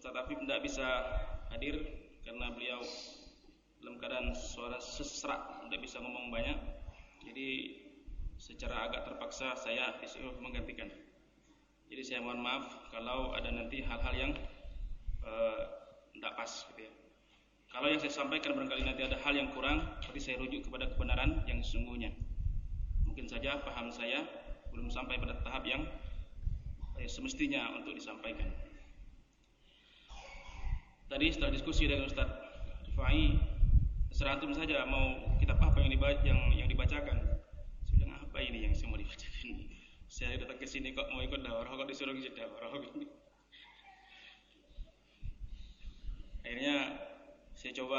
Ustadz Afif tidak bisa hadir karena beliau dalam keadaan suara sesak, tidak bisa ngomong banyak. Jadi secara agak terpaksa saya disuruh menggantikan. Jadi saya mohon maaf kalau ada nanti hal-hal yang tidak pas gitu ya. Kalau yang saya sampaikan barangkali nanti ada hal yang kurang, berarti saya rujuk kepada kebenaran yang sesungguhnya. Mungkin saja paham saya belum sampai pada tahap yang semestinya untuk disampaikan. Tadi setelah diskusi dengan Ustaz Rifai, terserah antum saja mau kitab apa yang dibacakan. Saya bilang apa ini yang semua dibacakan? Saya datang ke sini kok mau ikut daurah, kok disuruh ngisi daurah. Akhirnya saya coba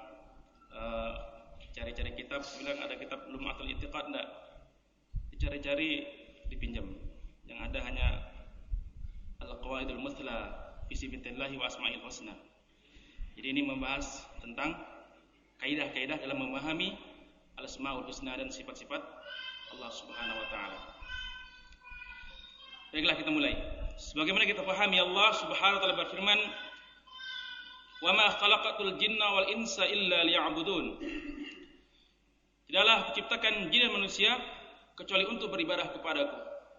cari-cari kitab, bilang ada kitab Lum'atul I'tiqad enggak? Dicari-cari, dipinjam. Yang ada hanya Al-Qawaidul Muthla fi Sifatillahi wa Asma'il Husna. Jadi ini membahas tentang kaidah-kaidah dalam memahami Al-Asma'ul Husna dan sifat-sifat Allah Subhanahu wa taala. Baiklah, kita mulai. Sebagaimana kita pahami, Allah Subhanahu wa taala berfirman, "Wa ma khalaqatul jinna wal insa illa liya'budun." Tidaklah kuciptakan jin dan manusia kecuali untuk beribadah kepadaku.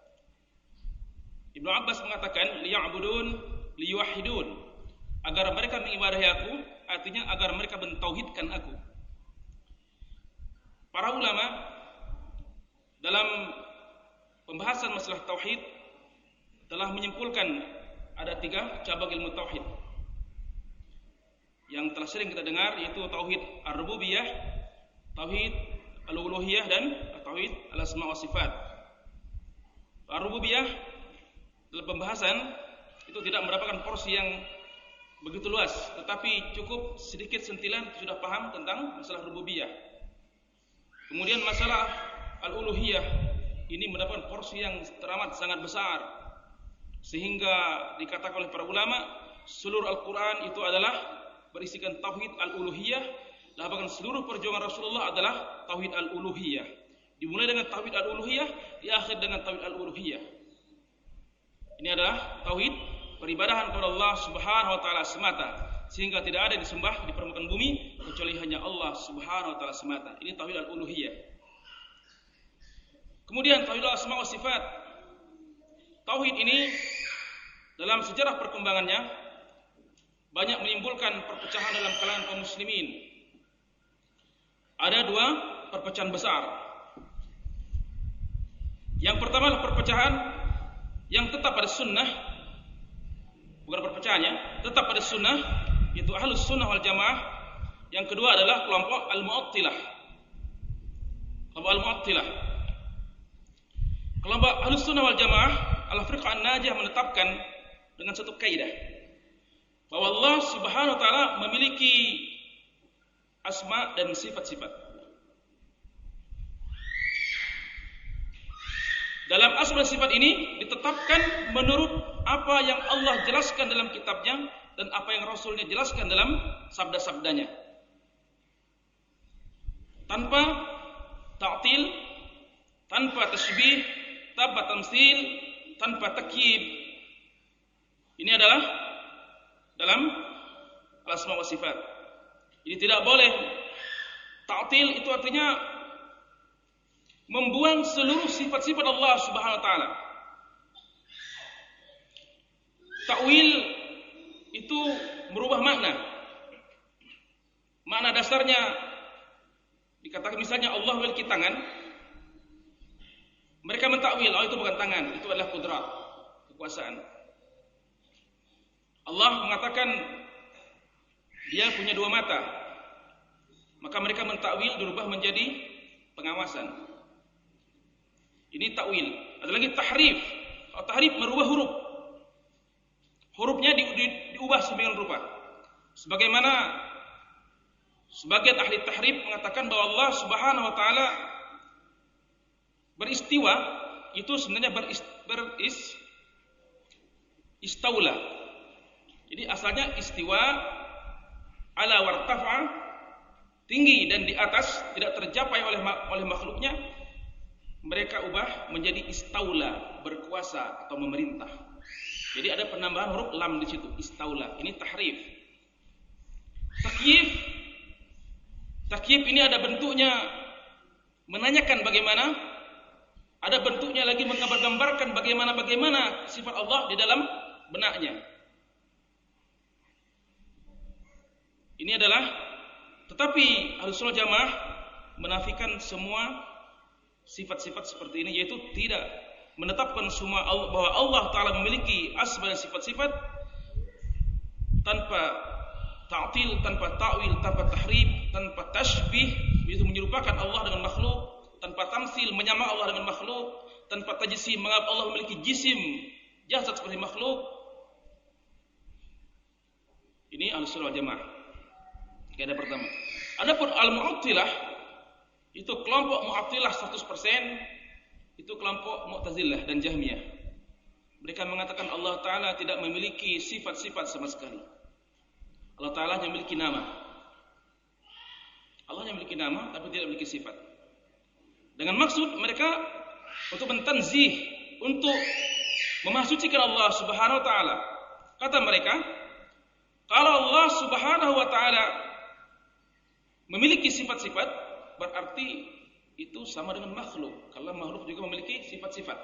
Ibnu Abbas mengatakan liya'budun liyuwahhidun, agar mereka mengibadahi aku, artinya agar mereka mentauhidkan aku. Para ulama dalam pembahasan masalah tauhid telah menyimpulkan ada 3 cabang ilmu tauhid yang telah sering kita dengar, yaitu tauhid ar-rububiyah, tauhid al-uluhiyah, dan tauhid al-asma wa sifat. Ar-rububiyah dalam pembahasan itu tidak mendapatkan porsi yang begitu luas, tetapi cukup sedikit sentilan sudah paham tentang masalah rububiyah. Kemudian masalah al-uluhiyah ini mendapatkan porsi yang teramat sangat besar, sehingga dikatakan oleh para ulama seluruh Al-Quran itu adalah berisikan tauhid al-uluhiyah, dan bahkan seluruh perjuangan Rasulullah adalah tauhid al-uluhiyah. Dimulai dengan tauhid al-uluhiyah, diakhir dengan tauhid al-uluhiyah. Ini adalah tauhid peribadahan kepada Allah Subhanahu wa taala semata, sehingga tidak ada yang disembah di permukaan bumi kecuali hanya Allah Subhanahu wa taala semata. Ini tauhid al-uluhiyah. Kemudian tauhid al-asma wa sifat. Tauhid ini dalam sejarah perkembangannya banyak menimbulkan perpecahan dalam kalangan kaum muslimin. Ada 2 perpecahan besar. Yang pertama adalah perpecahan yang tetap pada sunnah, bukan perpecahannya, tetap pada sunnah, yaitu Ahlus Sunnah wal Jamaah. Yang kedua adalah kelompok Al-Mu'attilah. Kelompok Al-Mu'attilah. Kelompok Ahlus Sunnah wal Jamaah, Al-Firqah An-Najiyah, menetapkan dengan satu kaidah bahwa Allah Subhanahu wa taala memiliki asma dan sifat-sifat. Dalam asma dan sifat ini ditetapkan menurut apa yang Allah jelaskan dalam kitabnya dan apa yang Rasulnya jelaskan dalam sabda-sabdanya, tanpa ta'til, tanpa tasybih, tanpa tamtsil, tanpa takyib. Ini adalah dalam asma wa sifat. Jadi tidak boleh ta'til, itu artinya membuang seluruh sifat-sifat Allah Subhanahu wa taala. Ta'wil itu merubah makna. Makna dasarnya dikatakan misalnya Allah memiliki tangan, mereka mentakwil, oh itu bukan tangan, itu adalah kudrat, kekuasaan. Allah mengatakan dia punya 2 mata, maka mereka mentakwil dirubah menjadi pengawasan. Ini takwil. Ada lagi tahrif. Kalau tahrif merubah huruf, hurufnya diubah sedemikian rupa. Sebagaimana sebagian ahli tahrif mengatakan bahwa Allah Subhanahu wa taala beristiwa itu sebenarnya istaula. Jadi asalnya istiwa ala wartafa, tinggi dan di atas, tidak tercapai oleh makhluknya. Mereka ubah menjadi istaula, berkuasa atau memerintah. Jadi ada penambahan huruf lam di situ, istaula. Ini tahrif. Takyif. Takyif ini ada bentuknya menanyakan bagaimana, ada bentuknya lagi menggambar-gambarkan bagaimana sifat Allah di dalam benaknya. Ini adalah, tetapi Ahlussunnah Jamaah menafikan semua sifat-sifat seperti ini, yaitu tidak menetapkan semua bahwa Allah Ta'ala memiliki asma dan sifat-sifat tanpa ta'til, tanpa ta'wil, tanpa tahrif, tanpa tashbih, itu menyerupakan Allah dengan makhluk, tanpa tamsil, menyamakan Allah dengan makhluk, tanpa tajsim, menganggap Allah memiliki jisim, jasad seperti makhluk. Ini Ahlussunnah wal Jamaah. Kaidah pertama. Adapun al-Mu'attilah, itu kelompok Mu'attilah 100%, itu kelompok Mu'tazilah dan Jahmiyah. Mereka mengatakan Allah Ta'ala tidak memiliki sifat-sifat sama sekali. Allah Ta'ala hanya memiliki nama. Allah hanya memiliki nama tapi tidak memiliki sifat. Dengan maksud mereka untuk mentanzih, untuk memahsucikan Allah Subhanahu wa Ta'ala. Kata mereka, kalau Allah Subhanahu wa Ta'ala memiliki sifat-sifat, berarti itu sama dengan makhluk. Kalau makhluk juga memiliki sifat-sifat.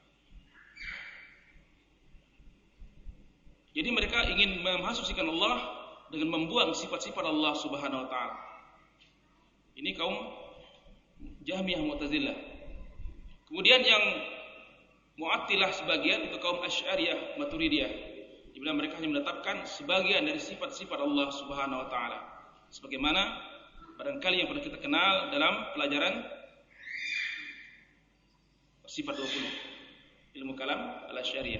Jadi mereka ingin memahsucikan Allah dengan membuang sifat-sifat Allah Subhanahu wa Ta'ala. Ini kaum Jahmiyah Mu'tazilah. Kemudian yang Mu'attilah sebagian itu kaum Asy'ariyah Maturidiyah, di mana mereka hanya menetapkan sebagian dari sifat-sifat Allah Subhanahu wa Ta'ala, sebagaimana barangkali yang pernah kita kenal dalam pelajaran sifat 20 ilmu kalam al-Asy'ariyah.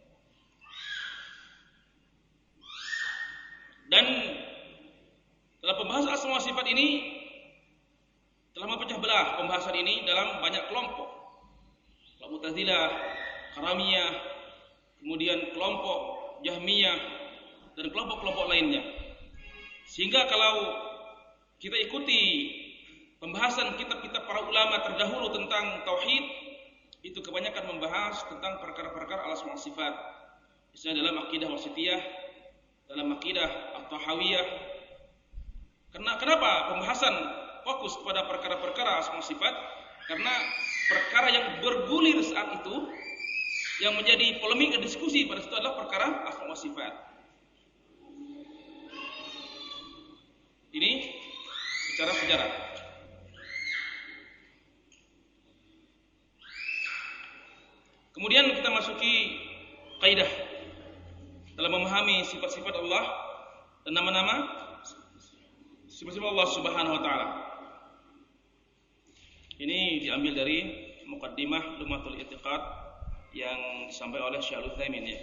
Dan dalam pembahasan asma wa sifat ini telah memecah belah pembahasan ini dalam banyak kelompok. Kelompok Mu'tazilah, Karamiyah, kemudian kelompok Jahmiyah dan kelompok-kelompok lainnya. Sehingga kalau kita ikuti pembahasan kitab-kitab para ulama terdahulu tentang tauhid, itu kebanyakan membahas tentang perkara-perkara al-asma' wa sifat. Misalnya dalam akidah wasitiyah, dalam akidah at-tahawiyah. Kenapa pembahasan fokus kepada perkara-perkara asma' wa sifat? Karena perkara yang bergulir saat itu, yang menjadi polemik dan diskusi pada situ adalah perkara asma' wa sifat. Ini secara sejarah. Kemudian kita masuki kaidah dalam memahami sifat-sifat Allah dan nama-nama sifat-sifat Allah Subhanahu wa Ta'ala. Ini diambil dari Muqaddimah Lumatul I'tiqad yang disampaikan oleh Syekh Al-Utsaimin ya.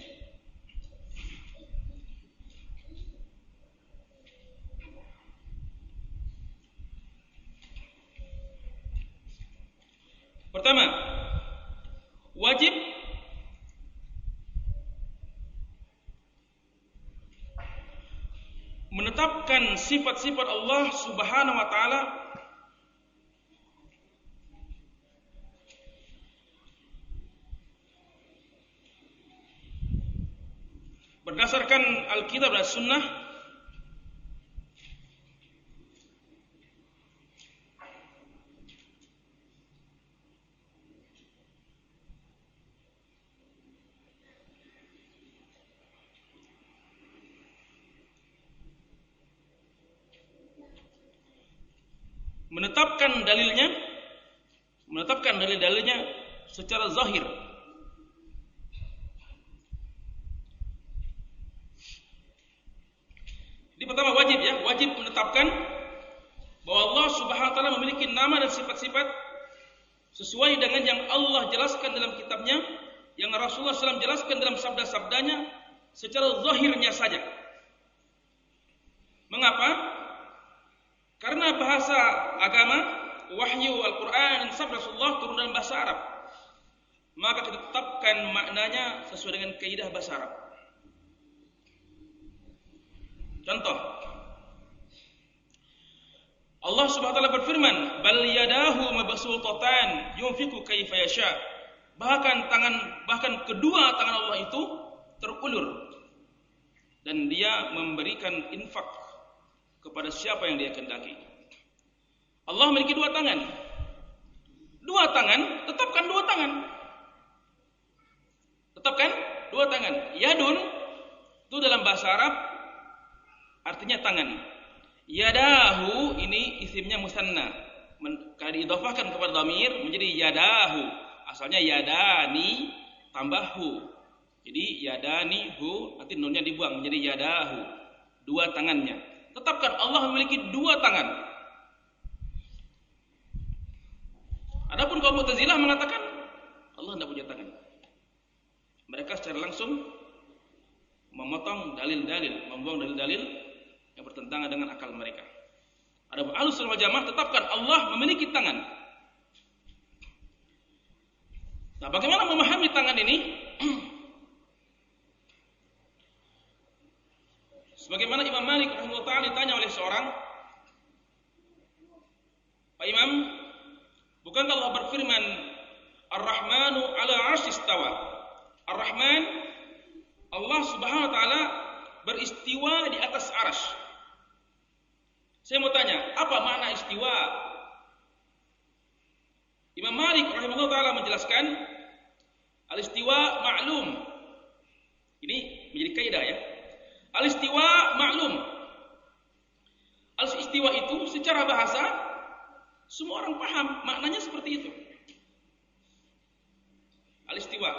Pertama, wajib menetapkan sifat-sifat Allah Subhanahu wa Ta'ala berdasarkan Alkitab dan Sunnah menetapkan dalil-dalilnya secara zahir. Jadi pertama wajib menetapkan bahwa Allah Subhanahu wa Ta'ala memiliki nama dan sifat-sifat sesuai dengan yang Allah jelaskan dalam kitabnya, yang Rasulullah SAW jelaskan dalam sabda-sabdanya secara zahirnya saja. Mengapa? Karena bahasa agama, wahyu Al-Quran dan sabda Rasulullah turun dalam bahasa Arab, maka kita tetapkan maknanya sesuai dengan kaidah bahasa Arab. Contoh, Allah Subhanahu wa Ta'ala berfirman, "Bal yadahu mabsuutatan yunfiqu kaifa yasha." Bahkan kedua tangan Allah itu terulur dan dia memberikan infak kepada siapa yang dia kehendaki. Allah memiliki dua tangan. Dua tangan, tetapkan dua tangan. Tetapkan dua tangan. Yadun itu dalam bahasa Arab artinya tangan. Yadahu ini isimnya musanna. Kalau diidhafahkan kepada dhamir menjadi yadahu. Asalnya yadani tambah hu. Jadi yadani hu, nanti nunnya dibuang menjadi yadahu. Dua tangannya. Tetapkan Allah memiliki dua tangan. Adapun kaum Mu'tazilah mengatakan Allah tidak punya tangan. Mereka secara langsung memotong dalil-dalil, membuang dalil-dalil yang bertentangan dengan akal mereka. Adapun Ahlussunnah wal Jamaah tetapkan Allah memiliki tangan. Nah, bagaimana memahami tangan ini? Sebagaimana Imam Malik rahimahullah ta'ala ditanya oleh seorang, Pak Imam, bukankah Allah berfirman Ar-Rahmanu ala 'arsy istawa? Ar-Rahman, Allah Subhanahu wa taala beristiwa di atas arsy. Saya mau tanya, apa makna istiwa? Imam Malik rahimahullah taala menjelaskan al-istiwa ma'lum. Ini menjadi kaidah ya. Al-istiwa ma'lum. Al-istiwa itu secara bahasa semua orang paham maknanya seperti itu. Al-istiwa.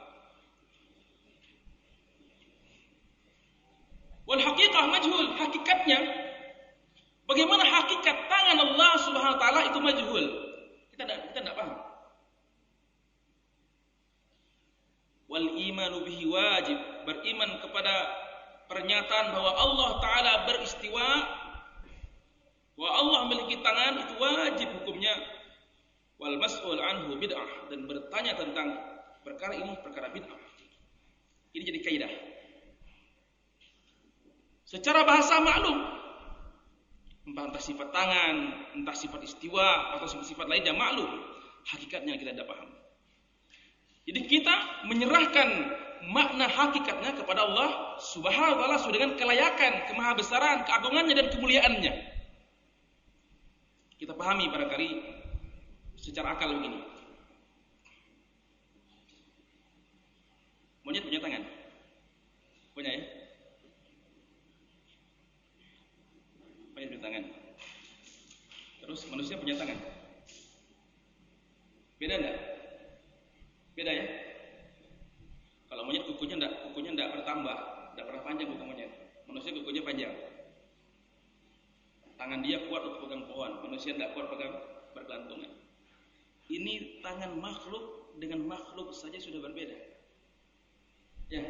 Wal haqiqah majhul, hakikatnya bagaimana hakikat tangan Allah Subhanahu wa taala itu majhul. Kita tidak paham. Wal imanu bihi wajib, beriman kepada pernyataan bahwa Allah taala beristiwa, bahwa Allah memiliki tangan itu wajib hukumnya. Wal mas'ul anhu bid'ah, dan bertanya tentang perkara ini perkara bid'ah. Ini jadi kaidah. Secara bahasa maklum, entah sifat tangan, entah sifat istiwa atau sifat lainnya maklum, hakikatnya kita tidak paham. Jadi kita menyerahkan makna hakikatnya kepada Allah Subhanahu wa taala sesuai dengan kelayakan, kemahabesaran, keagungannya dan kemuliaannya. Kita pahami barangkali secara akal begini. Monyet punya tangan? Punya ya? Monyet punya tangan. Terus manusia punya tangan. Beda enggak? Beda ya? Kalau monyet kukunya enggak bertambah, enggak pernah panjang kuku monyet. Manusia kukunya panjang. Tangan dia kuat untuk pegang pohon, manusia enggak kuat pegang bergelantungan. Ini tangan makhluk dengan makhluk saja sudah berbeda. Ya.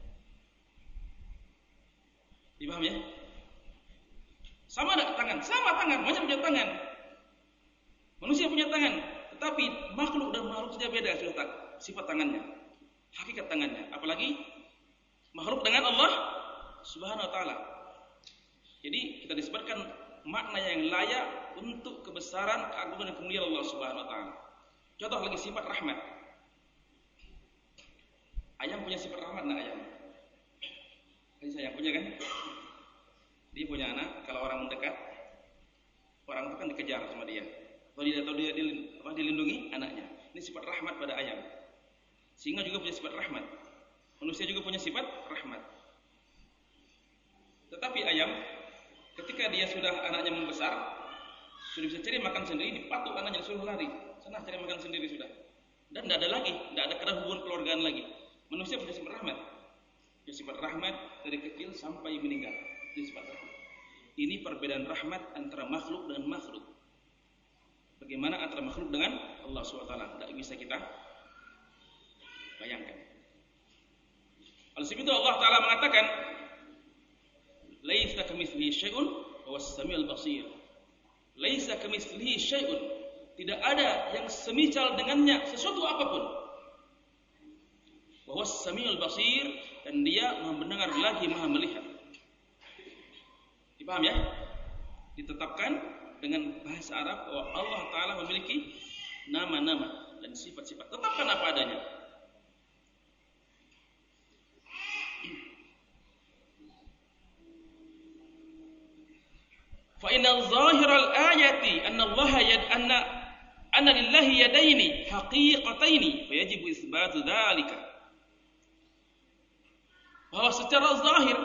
Dipaham ya? Sama enggak tangan? Sama tangan, monyet punya tangan. Manusia punya tangan, tetapi makhluk dan makhluk saja beda sudah sifat tangannya, hakikat tangannya. Apalagi makhluk dengan Allah Subhanahu wa taala. Jadi kita disebutkan makna yang layak untuk kebesaran, keagungan dan kemuliaan Allah Subhanahu wa taala. Contoh lagi sifat rahmat. Ayam punya sifat rahmat enggak ayam? Kasih sayang punya kan? Dia punya anak, kalau orang mendekat, orang itu kan dikejar sama dia. Atau dia dilindungi anaknya. Ini sifat rahmat pada ayam. Singa juga punya sifat rahmat. Manusia juga punya sifat rahmat. Tetapi ayam, ketika dia sudah anaknya membesar, sudah bisa cari makan sendiri, dipatuk anaknya disuruh lari. Sana cari makan sendiri sudah. Dan tidak ada lagi, tidak ada kena hubungan keluargaan lagi. Manusia punya sifat rahmat. Punya sifat rahmat dari kecil sampai meninggal. Ini sifat rahmat. Ini perbedaan rahmat antara makhluk dengan makhluk. Bagaimana antara makhluk dengan Allah SWT? Tidak bisa kita bayangkan. Oleh sebab itu Allah Ta'ala mengatakan, laisa kamitslihi syai'un wa huwas samiul basir. Laisa kamitslihi syai'un, tidak ada yang semisal dengannya sesuatu apapun. Wa huwas samiul basir, dan dia Maha mendengar lagi Maha melihat. Dipaham ya? Ditetapkan dengan bahasa Arab bahwa Allah Ta'ala memiliki nama-nama dan sifat-sifat. Tetapkan apa adanya. Fa inna zahiral ayati anna Allah anna lillahi yadaini haqiqataini fa yajibu isbatu dzalika. Bahwa secara zahir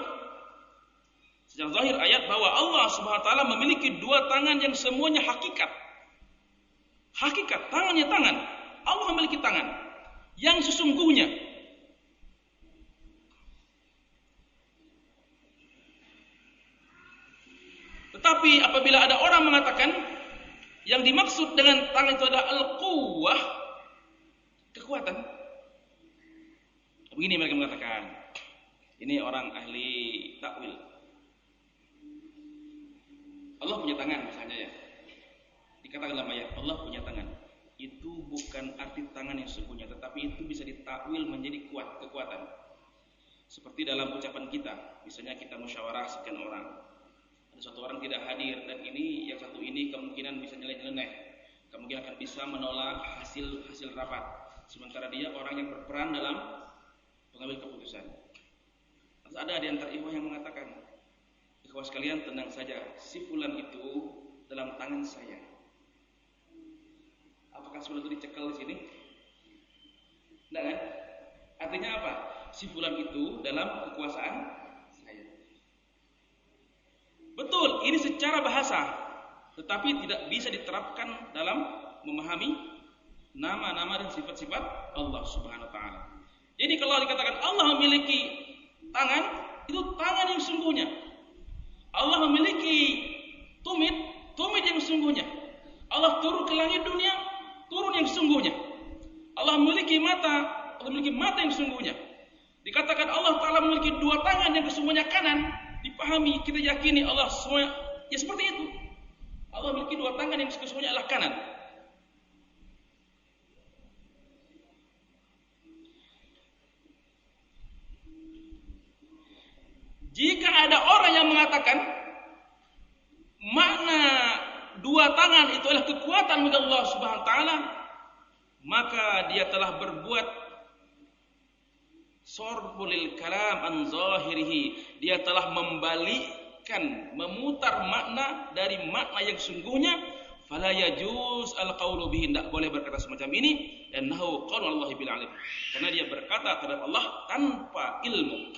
ayat bahwa Allah Subhanahu wa taala memiliki dua tangan yang semuanya hakikat. Hakikat, tangannya tangan. Allah memiliki tangan yang sesungguhnya. Tetapi apabila ada orang mengatakan yang dimaksud dengan tangan itu adalah al-quwwah, kekuatan. Begini mereka mengatakan. Ini orang ahli takwil. Allah punya tangan misalnya ya. Dikatakan dalam ayat Allah punya tangan. Itu bukan arti tangan yang sesungguhnya, tetapi itu bisa ditakwil menjadi kekuatan. Seperti dalam ucapan kita, misalnya kita musyawarah sekian orang. Ada satu orang tidak hadir dan ini yang satu ini kemungkinan bisa nyeleneh. Kemungkinan akan bisa menolak hasil rapat. Sementara dia orang yang berperan dalam pengambil keputusan. Ada di antara ikhwah yang mengatakan, ikhwah sekalian tenang saja, si fulan itu dalam tangan saya. Apakah si fulan itu dicekal di sini? Tidak kan? Artinya apa? Si fulan itu dalam kekuasaan saya. Betul, ini secara bahasa, tetapi tidak bisa diterapkan dalam memahami nama-nama dan sifat-sifat Allah Subhanahu wa taala. Jadi kalau dikatakan Allah memiliki tangan, itu tangan yang sesungguhnya. Allah memiliki tumit yang sesungguhnya. Allah turun ke langit dunia, turun yang sesungguhnya. Allah memiliki mata yang sesungguhnya. Dikatakan Allah Ta'ala memiliki dua tangan yang sesungguhnya kanan, dipahami, kita yakini Allah semua ya seperti itu. Allah memiliki dua tangan yang sesungguhnya adalah kanan. Jika ada orang yang mengatakan makna dua tangan itu adalah kekuatan milik Allah Subhanahu wa taala, maka dia telah berbuat sarful kalam an zahirihi. Dia telah membalikkan, memutar makna dari makna yang sungguhnya. Fala yajuz al-qaulu bihi, tidak boleh berkata semacam ini, dan nahu qaulu Allah bil alim, karena dia berkata terhadap Allah tanpa ilmu.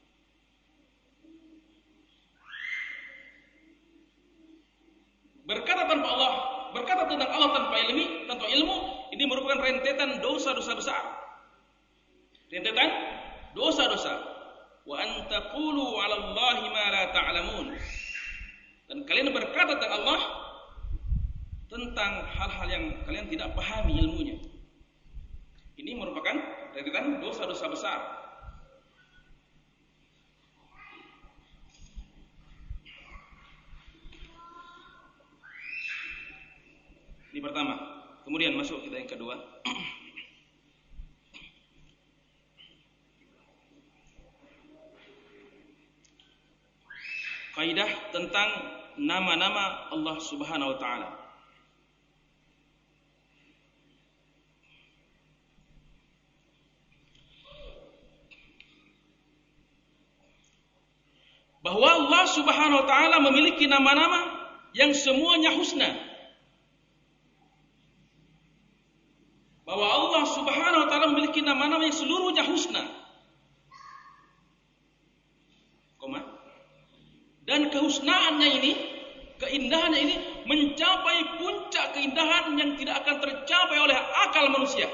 Berkata tentang Allah tanpa ilmu, ini merupakan rentetan dosa-dosa besar. Rentetan dosa-dosa. Wa an taqulu 'ala Allahi ma la ta'lamun. Dan kalian berkata tentang Allah tentang hal-hal yang kalian tidak pahami ilmunya. Ini merupakan rentetan dosa-dosa besar. Ini pertama. Kemudian masuk kita yang kedua. Kaidah tentang nama-nama Allah Subhanahu wa taala. Bahwa Allah Subhanahu wa taala memiliki nama-nama yang semuanya husna. Bahwa Allah Subhanahu wa taala memiliki nama-nama yang seluruhnya husna. Dan kehusnaannya ini, keindahannya ini mencapai puncak keindahan yang tidak akan tercapai oleh akal manusia.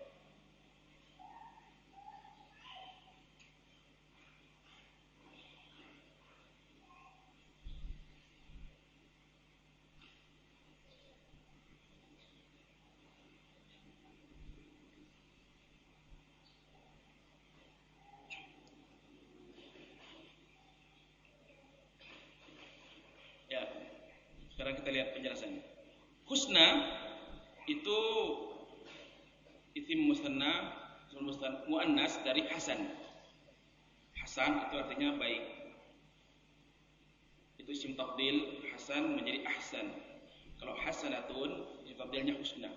Sekarang kita lihat penjelasannya. Husna itu isim musanna muannas dari hasan. Hasan itu artinya baik. Itu isim tafdil, hasan menjadi ahsan. Kalau hasanatun, isim tafdilnya husna.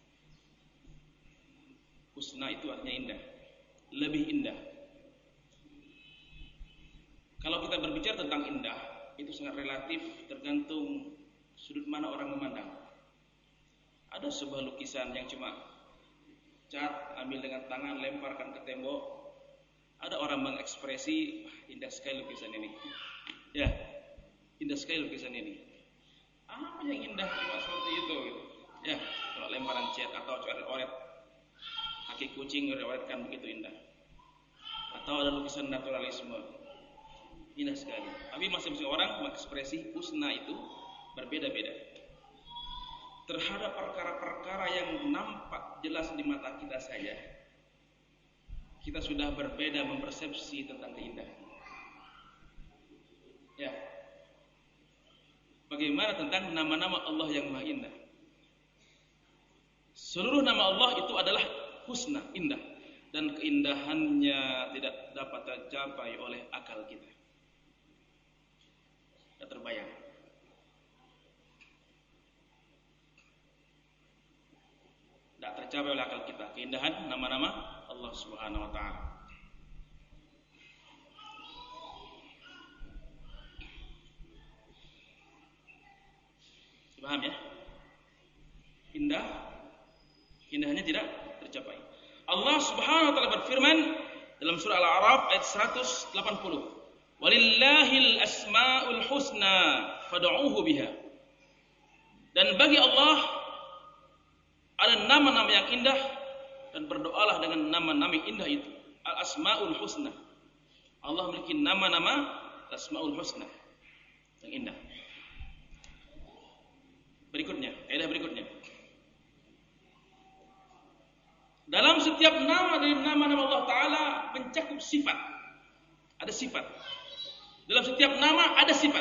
Husna itu artinya indah, lebih indah. Kalau kita berbicara tentang indah, itu sangat relatif, tergantung sudut mana orang memandang. Ada sebuah lukisan yang cuma cat, ambil dengan tangan, lemparkan ke tembok. Ada orang mengekspresi, indah sekali lukisan ini. Ya, indah sekali lukisan ini. Apa yang indah cuma seperti itu gitu. Ya, kalau lemparan cat atau coret-coret kaki kucing coret-coretkan begitu indah. Atau ada lukisan naturalisme. Indah sekali. Tapi masing-masing orang mengekspresi husna itu berbeda-beda. Terhadap perkara-perkara yang nampak jelas di mata kita saja, kita sudah berbeda mempersepsi tentang keindahan. Ya. Bagaimana tentang nama-nama Allah yang maha indah? Seluruh nama Allah itu adalah husna, indah, dan keindahannya tidak dapat tercapai oleh akal kita. Tidak terbayang. Tidak tercapai oleh akal kita keindahan nama-nama Allah Subhanahu wa taala. Paham ya? Indah, indahnya tidak tercapai. Allah Subhanahu wa taala berfirman dalam surah Al-A'raf ayat 180. Walillahil asmaul husna fad'uuhu biha. Dan bagi Allah ada nama-nama yang indah dan berdoalah dengan nama-nama yang indah itu. Al-asmaul husna. Allah memiliki nama-nama asmaul husna yang indah. Berikutnya, kaidah berikutnya. Dalam setiap nama dari nama-nama Allah Ta'ala mencakup sifat. Ada sifat. Dalam setiap nama ada sifat.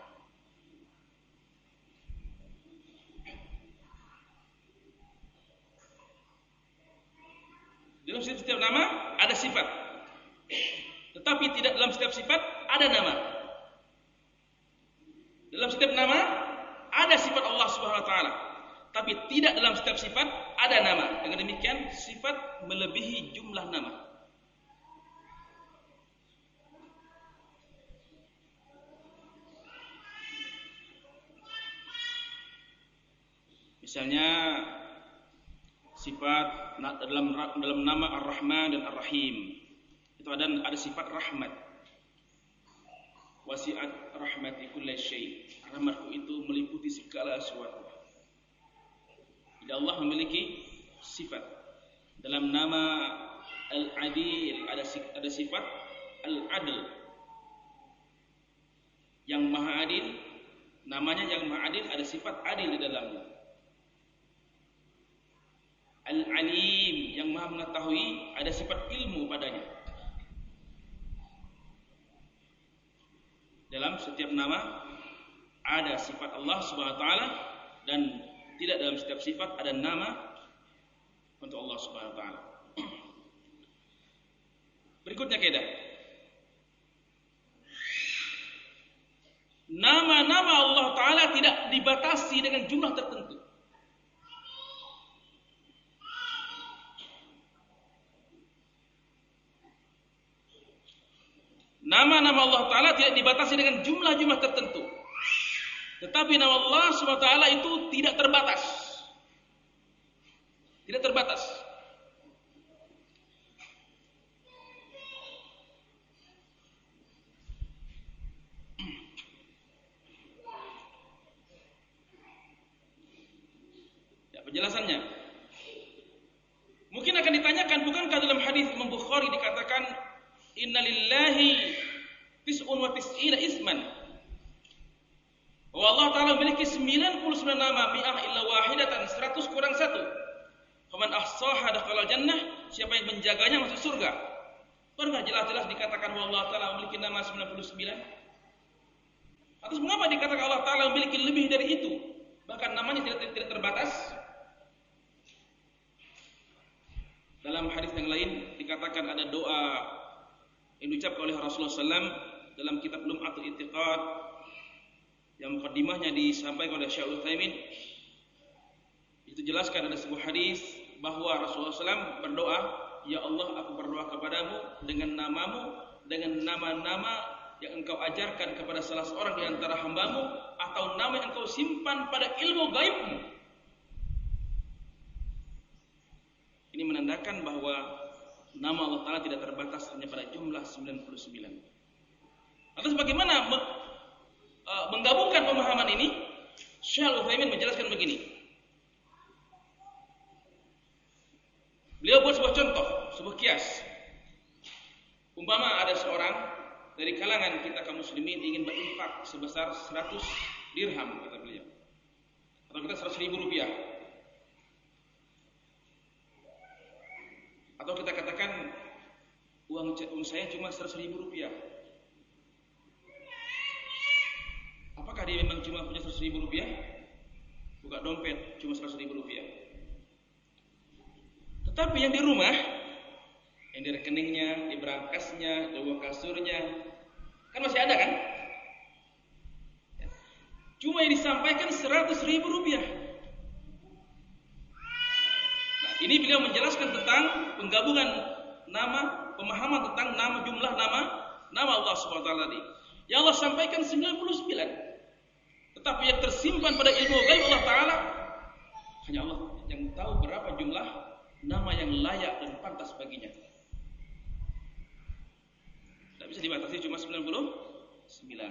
Dalam setiap nama ada sifat. Tetapi tidak dalam setiap sifat ada nama. Dalam setiap nama ada sifat Allah Subhanahu wa taala, tapi tidak dalam setiap sifat ada nama. Dengan demikian sifat melebihi jumlah nama. Misalnya sifat dalam nama Ar-Rahman dan Ar-Rahim itu ada sifat rahmat. Wasi'at rahmati kulli syai'. Rahmatku itu meliputi segala sesuatu. Jadi Allah memiliki sifat. Dalam nama Al-Adil ada sifat Al-Adl. Yang Maha Adil, namanya yang Maha Adil ada sifat adil di dalamnya. Al-Alim, yang Maha mengetahui, ada sifat ilmu padanya. Dalam setiap nama ada sifat Allah Subhanahu wa taala dan tidak dalam setiap sifat ada nama untuk Allah Subhanahu wa taala. Berikutnya kaidah. Nama-nama Allah taala tidak dibatasi dengan jumlah tertentu. Nama-nama Allah Ta'ala tidak dibatasi dengan jumlah-jumlah tertentu. Tetapi nama Allah SWT itu tidak terbatas. Tidak terbatas. Ya, penjelasannya. Mungkin akan ditanyakan, bukankah dalam hadis Imam Bukhari dikatakan innalillahi tis'un wa tis'ina isman. Bahwa Allah Ta'ala memiliki 99 nama, mi'ah illa wahidatan, 100 kurang 1. Faman ahsaha dakhala jannah, siapa yang menjaganya masuk surga. Pernah jelas-jelas dikatakan bahwa Allah Ta'ala memiliki nama 99? Atas mengapa dikatakan Allah Ta'ala memiliki lebih dari itu? Bahkan namanya tidak terbatas. Dalam hadis yang lain dikatakan ada doa yang diucapkan oleh Rasulullah SAW dalam kitab Lum'atul I'tiqad yang mukaddimahnya disampaikan oleh Syekh Utsaimin. Itu jelaskan ada sebuah hadis bahwa Rasulullah SAW berdoa, ya Allah, aku berdoa kepadamu dengan namamu, dengan nama-nama yang engkau ajarkan kepada salah seorang di antara hambamu, atau nama yang engkau simpan pada ilmu gaibmu. Ini menandakan bahwa nama Allah Ta'ala tidak terbatas hanya pada jumlah 99. Lantas bagaimana menggabungkan pemahaman ini? Syekh Al-Utsaimin menjelaskan begini. Beliau buat sebuah contoh, sebuah kias. Umpama ada seorang dari kalangan kita kaum muslimin ingin berinfak sebesar 100 dirham, kata beliau, atau kita 100.000 rupiah, atau kita katakan uang saya cuma 100.000 rupiah. Apakah dia memang cuma punya 100.000 rupiah? Buka dompet cuma 100.000 rupiah. Tetapi yang di rumah, yang di rekeningnya, di berangkasnya, di uang kasurnya, kan masih ada kan? Cuma yang disampaikan 100.000 rupiah. Nah, ini beliau menjelaskan tentang penggabungan nama, pemahaman tentang nama, jumlah nama Allah Subhanahu wa taala tadi. Yang Allah sampaikan 99. Tetapi yang tersimpan pada ilmu gaib Allah Ta'ala, hanya Allah yang tahu berapa jumlah nama yang layak dan pantas baginya. Tidak bisa dibatasi cuma 99.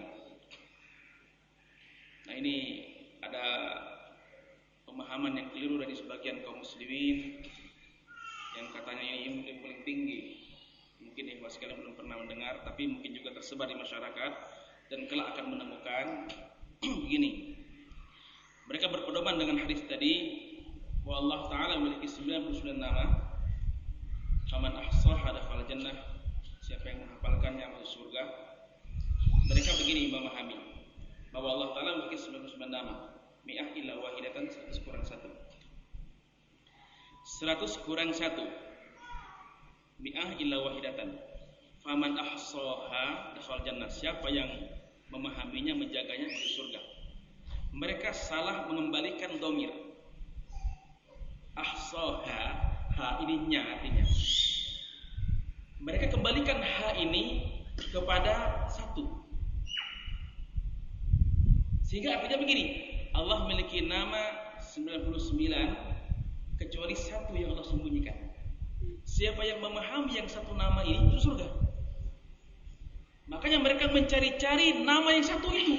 Nah, ini ada pemahaman yang keliru dari sebagian kaum muslimin yang katanya ini yang paling tinggi. Mungkin ikhwan sekalian belum pernah mendengar, tapi mungkin juga tersebar di masyarakat dan kelak akan menemukan begini. Mereka berpedoman dengan hadis tadi bahwa Allah Ta'ala memiliki 99 nama. Faman ahsaha dakhala jannah. Siapa yang menghafalkannya masuk surga. Mereka begini memahami bahwa Allah Ta'ala memiliki 99 nama. Mi'ah illa wahidatan, 100 kurang 1. 100 kurang 1. Mi'ah illa wahidatan. Faman ahsaha dakhala jannah. Siapa yang memahaminya, menjaganya, masuk surga. Mereka salah mengembalikan dhamir. Ahsaha, ha ini nya artinya. Mereka kembalikan ha ini kepada satu. Sehingga artinya begini, Allah memiliki nama 99 kecuali satu yang Allah sembunyikan. Siapa yang memahami yang satu nama ini masuk surga. Makanya mereka mencari-cari nama yang satu itu.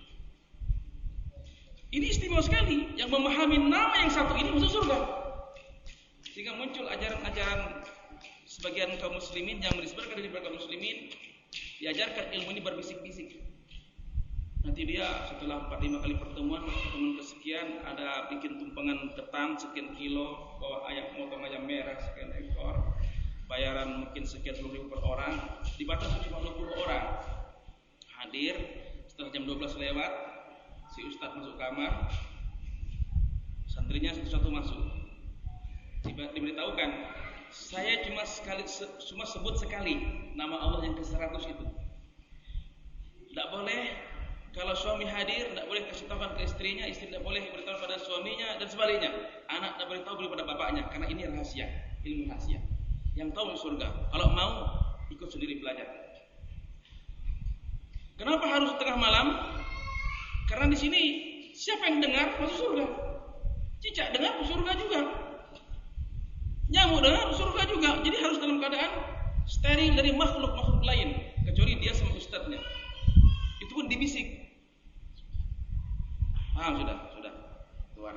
Ini istimewa sekali. Yang memahami nama yang satu ini masuk surga. Sehingga muncul ajaran-ajaran sebagian kaum muslimin yang disebarkan dari kaum muslimin, diajarkan ilmu ini berbisik-bisik. Nanti dia setelah 4-5 kali pertemuan kesekian ada bikin tumpengan ketan sekian kilo, bawa ayam, motong ayam merah sekian ekor. Bayaran mungkin sekian 10.000 per orang, dibatasi cuma 20 orang. Hadir, setelah jam 12 lewat, si ustadz masuk kamar, santrinya satu-satu masuk. Diberitahukan, saya cuma sebut sekali nama Allah yang ke-100 itu. Tidak boleh kalau suami hadir, tidak boleh kasih tahu ke istrinya, istri tidak boleh beritahu pada suaminya, dan sebaliknya. Anak tidak boleh tahu pada bapaknya, karena ini rahasia, ilmu rahasia. Yang tahu surga. Kalau mau ikut sendiri belajar. Kenapa harus tengah malam? Karena di sini siapa yang dengar masuk surga. Cicak dengar masuk surga juga. Nyamuk dengar masuk surga juga. Jadi harus dalam keadaan steril dari makhluk-makhluk lain, kecuali dia sama ustadznya. Itu pun dibisik. Paham sudah. Tuan.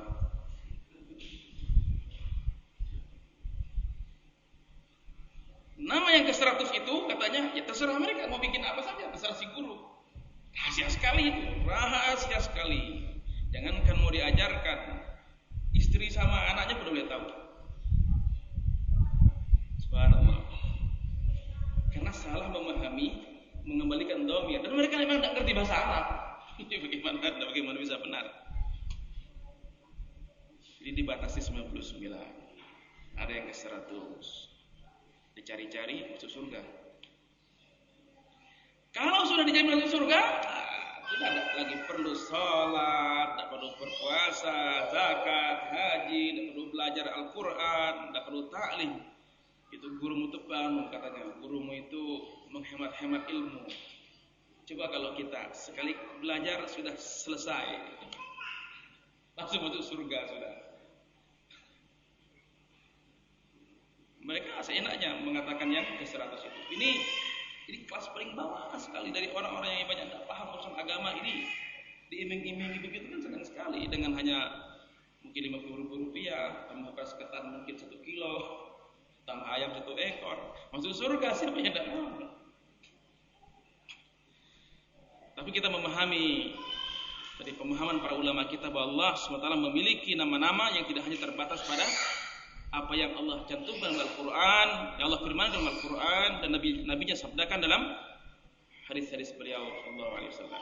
Nama yang ke-100 itu katanya ya terserah mereka mau bikin apa saja, terserah si guru. Rahasia sekali itu, rahasia sekali. Jangankan mau diajarkan, istri sama anaknya pun boleh tahu. Subhanallah. Karena salah memahami, mengembalikan dhamir, dan mereka memang tidak ngerti bahasa Arab. Bagaimana bisa benar? Jadi dibatasi 99. Ada yang ke-100. Dicari-cari masuk surga. Kalau sudah dijamin masuk surga, sudah tidak lagi perlu sholat, tidak perlu berpuasa, zakat, haji, tidak perlu belajar Al-Quran, tidak perlu ta'lim. Itu gurumu tepan, katanya. Gurumu itu menghemat-hemat ilmu. Coba kalau kita sekali belajar sudah selesai, langsung masuk surga sudah. Mereka seenaknya mengatakan yang ke-100 itu. Ini kelas paling bawah sekali dari orang-orang yang banyak tidak paham urusan agama ini. Diiming-imingi begitu kan senang sekali dengan hanya mungkin 50.000 rupiah, beras ketan mungkin 1 kilo, tang ayam 1 ekor, masuk surga siapa yang tidak mau? Tapi kita memahami dari pemahaman para ulama kita bahwa Allah SWT memiliki nama-nama yang tidak hanya terbatas pada apa yang Allah cantumkan dalam Al-Quran, yang Allah firmankan dalam Al-Quran dan Nabi-Nya sabdakan dalam hadis-hadis beliau sallallahu alaihi wasallam.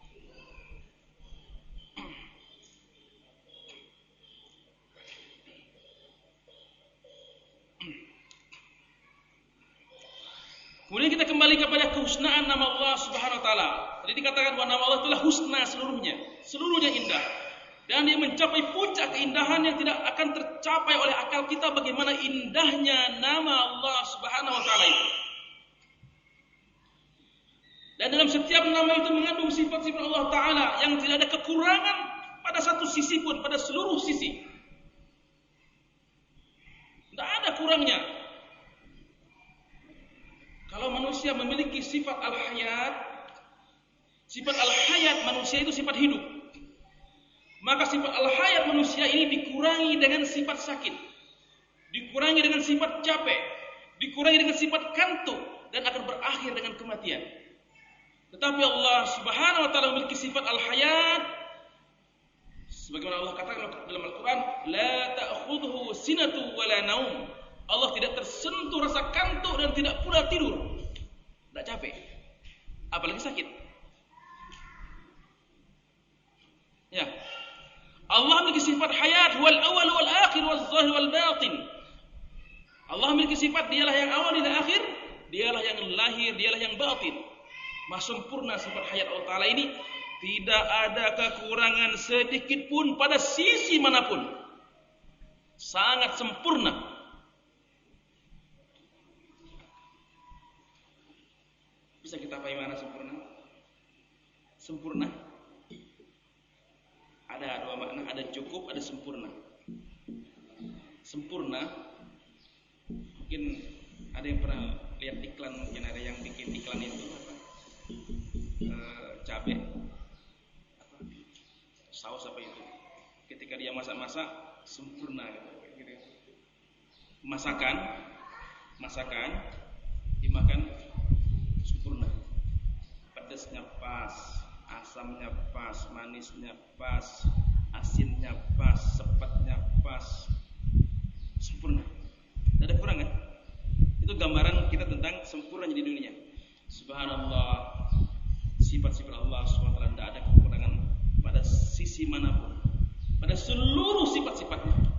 Kemudian kita kembali kepada kehusnaan nama Allah Subhanahu wa taala. Tadi dikatakan bahwa nama Allah itulah husna seluruhnya indah. Dan dia mencapai puncak keindahan yang tidak akan tercapai oleh akal kita bagaimana indahnya nama Allah Subhanahu wa taala itu. Dan dalam setiap nama itu mengandung sifat-sifat Allah taala yang tidak ada kekurangan pada satu sisi pun, pada seluruh sisi. Tidak ada kurangnya. Kalau manusia memiliki sifat al-hayat, sifat al-hayat manusia itu sifat hidup. Maka sifat al-hayat manusia ini dikurangi dengan sifat sakit, dikurangi dengan sifat capek, dikurangi dengan sifat kantuk, dan akan berakhir dengan kematian. Tetapi Allah Subhanahu wa taala memiliki sifat al-hayat, sebagaimana Allah katakan dalam Al-Quran, la ta'khudhuhu sinatu wala naum. Allah tidak tersentuh rasa kantuk dan tidak pula tidur, tidak capek, apalagi sakit. Ya, Allah memiliki sifat hayat, wal awal wal akhir wal zahir wal batin. Allah memiliki sifat dialah yang awal dan akhir, dialah yang lahir, dialah yang batin. Maha sempurna sifat hayat Allah Ta'ala ini, tidak ada kekurangan sedikit pun pada sisi manapun. Sangat sempurna. Bisa kita pahami mana sempurna? Sempurna ada dua makna, ada cukup, ada sempurna. Sempurna, mungkin ada yang pernah lihat iklan, mungkin ada yang bikin iklan itu cabai, saus apa itu? Ketika dia masak-masak sempurna gitu. Masakan dimakan sempurna. Pedasnya pas, asamnya pas, manisnya pas, asinnya pas, sepatnya pas, sempurna. Tidak ada kurang kan? Itu gambaran kita tentang sempurnanya di dunia. Subhanallah, sifat-sifat Allah SWT tidak ada kekurangan pada sisi manapun, pada seluruh sifat-sifatnya.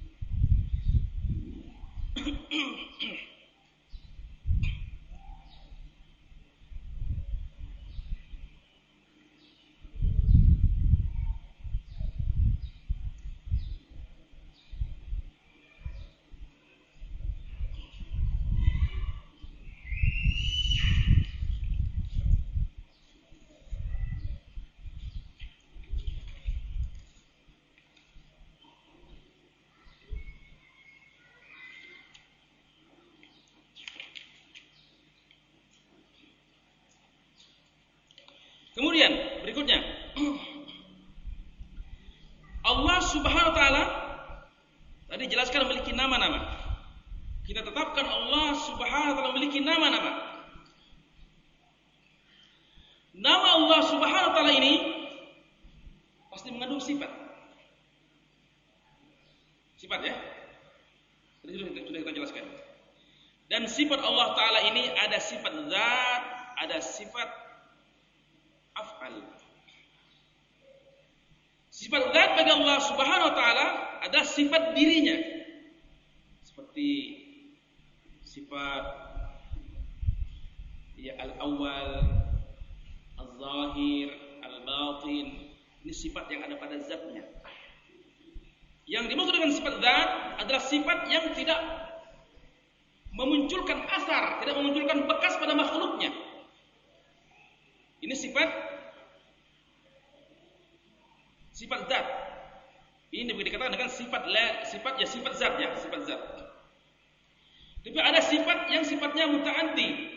Kemudian berikutnya, Allah Subhanahu wa taala tadi jelaskan memiliki nama-nama. Kita tetapkan Allah Subhanahu wa taala memiliki nama-nama. Nama Allah Subhanahu wa taala ini pasti mengandung sifat. Sifat ya. Tadi sudah kita jelaskan. Dan sifat Allah taala ini ada sifat zat, ada sifat af'al. Sifat zat bagi Allah Subhanahu wa taala ada sifat dirinya. Seperti sifat ya al-awwal, al-zahir, al-batin. Ini sifat yang ada pada zatnya. Yang dimaksud dengan sifat zat adalah sifat yang tidak memunculkan asar, tidak memunculkan bekas pada makhluknya. Ini sifat zat. Ini dikatakan dengan sifat zat ya, sifat zat. Tapi ada sifat yang sifatnya muta'addi.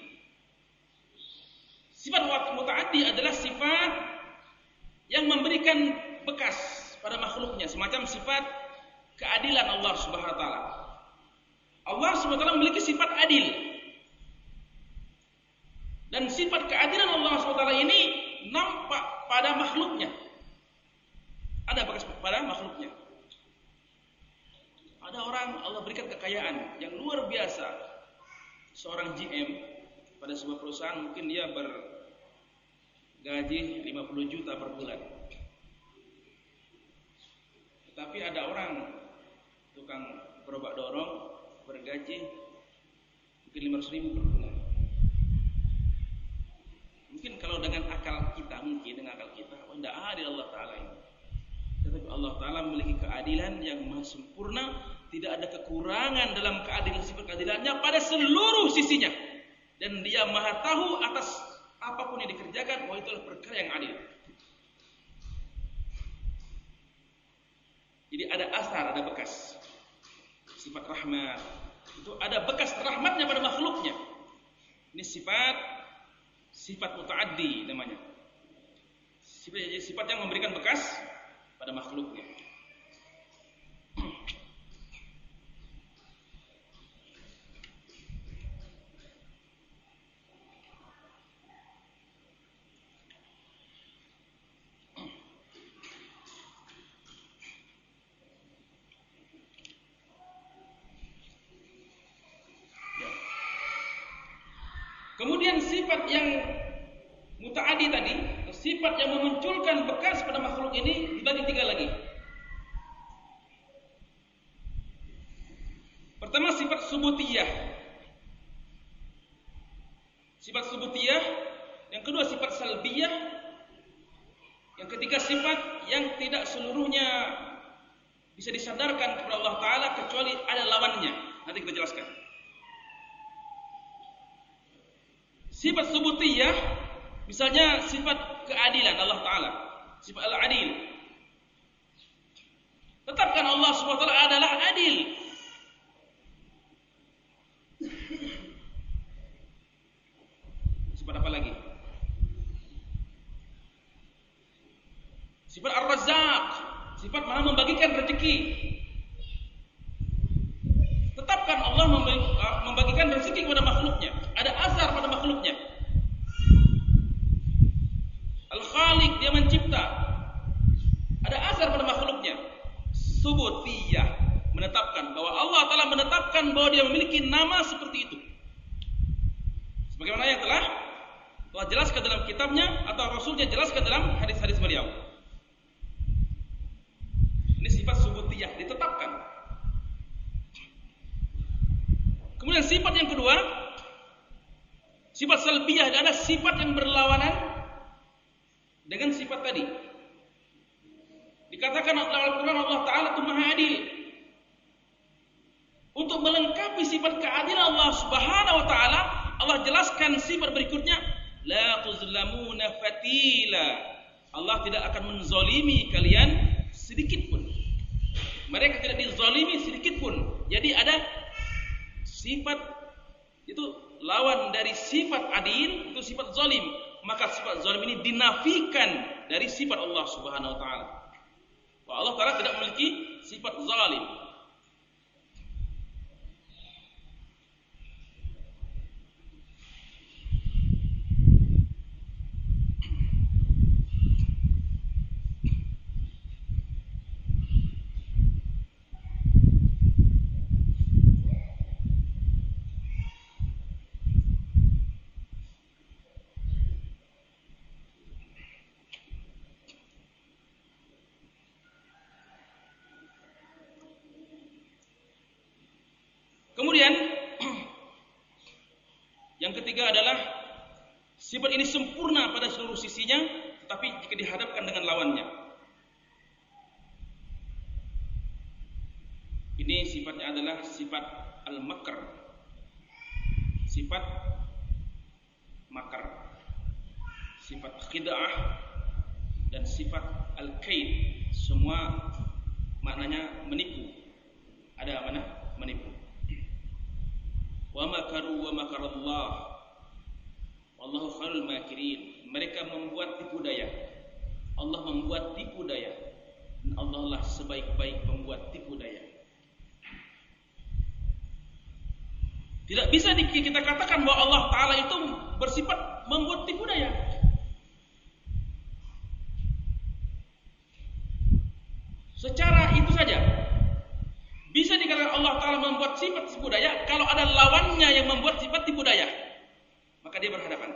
Sifat muta'addi adalah sifat yang memberikan bekas pada makhluknya, semacam sifat keadilan Allah Subhanahu wa taala. Allah Subhanahu wa taala memiliki sifat adil. Dan sifat keadilan Allah Subhanahu wa taala ini nampak pada makhluknya. Ada bekas pada makhluknya. Ada orang Allah berikan kekayaan yang luar biasa. Seorang GM pada sebuah perusahaan mungkin dia bergaji 50 juta per bulan. Tapi ada orang tukang gerobak dorong bergaji mungkin 500 ribu per bulan. Mungkin kalau dengan akal kita, oh tidak adil Allah Ta'ala ini. Tetapi Allah Ta'ala memiliki keadilan yang maha sempurna, tidak ada kekurangan dalam keadilan sifat keadilannya pada seluruh sisinya. Dan dia maha tahu atas apapun yang dikerjakan, bahwa itulah perkara yang adil. Jadi ada asar, ada bekas. Sifat rahmat itu ada bekas rahmatnya pada makhluknya. Ini sifat muta'addi namanya. Sifat yang memberikan bekas pada makhluknya. Kemudian sifat yang muta'addi tadi, sifat yang memunculkan bekas pada makhluk ini dibagi 3 lagi. Pertama sifat subutiyah. Sifat subutiyah, yang kedua sifat salbiyah, yang ketiga sifat yang tidak seluruhnya bisa disandarkan kepada Allah Ta'ala kecuali ada lawannya. Nanti kita jelaskan. Sifat subutiyah, misalnya sifat keadilan Allah Ta'ala, sifat al-adil. Tetapkan Allah SWT adalah adil. Sifat apa lagi? Sifat ar-razzaq, sifat maha membagikan rezeki. Tetapkan Allah membagikan rezeki kepada makhluknya. Ada asar pada makhluknya. Al-Khaliq, dia mencipta. Ada asar pada makhluknya. Subutiyah, menetapkan bahwa Allah Ta'ala menetapkan bahwa dia memiliki nama seperti itu. Sebagaimana yang telah jelaskan dalam kitabnya atau Rasulnya jelaskan dalam hadis-hadis beliau. Ini sifat subutiyah, ditetapkan. Kemudian sifat yang kedua, sifat salbiyah, adalah sifat yang berlawanan dengan sifat tadi. Dikatakan dalam Al-Quran Allah Ta'ala itu maha adil. Untuk melengkapi sifat keadilan Allah Subhanahu wa Ta'ala, Allah jelaskan sifat berikutnya, la tuzlamuna fatila. Allah tidak akan menzalimi kalian sedikit pun. Mereka tidak dizalimi sedikit pun. Jadi ada sifat itu lawan dari sifat adil, itu sifat zalim. Maka sifat zalim ini dinafikan dari sifat Allah Subhanahu wa Ta'ala. Bahwa Allah Ta'ala tidak memiliki sifat zalim. Kemudian yang ketiga adalah sifat ini sempurna pada seluruh sisinya, tetapi jika dihadapkan dengan lawannya, ini sifatnya adalah sifat al-makr, sifat makar, sifat khid'ah dan sifat al-kaid, semua maknanya menipu. Ada mana? Menipu. Wa makaru wa makarallah wallahu khairul makirin. Mereka membuat tipu daya. Allah membuat tipu daya, dan Allah lah sebaik-baik pembuat tipu daya. Tidak bisa kita katakan bahwa Allah Ta'ala itu bersifat membuat tipu daya. Secara itu saja bisa dikatakan Allah Ta'ala membuat sifat tipu daya kalau ada lawannya yang membuat sifat tipu daya, maka dia berhadapan.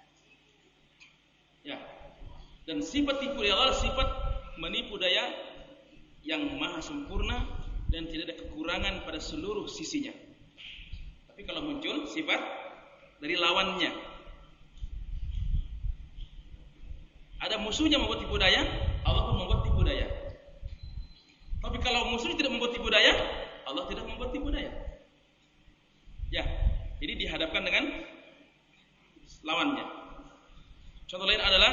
Ya. Dan sifat tipu daya adalah sifat menipu daya yang maha sempurna dan tidak ada kekurangan pada seluruh sisinya. Tapi kalau muncul sifat dari lawannya, ada musuhnya membuat tipu daya, Allah pun membuat tipu daya. Tapi kalau musuhnya tidak membuat tipu daya, Allah tidak membuat tipu daya. Ya, jadi dihadapkan dengan lawannya. Contoh lain adalah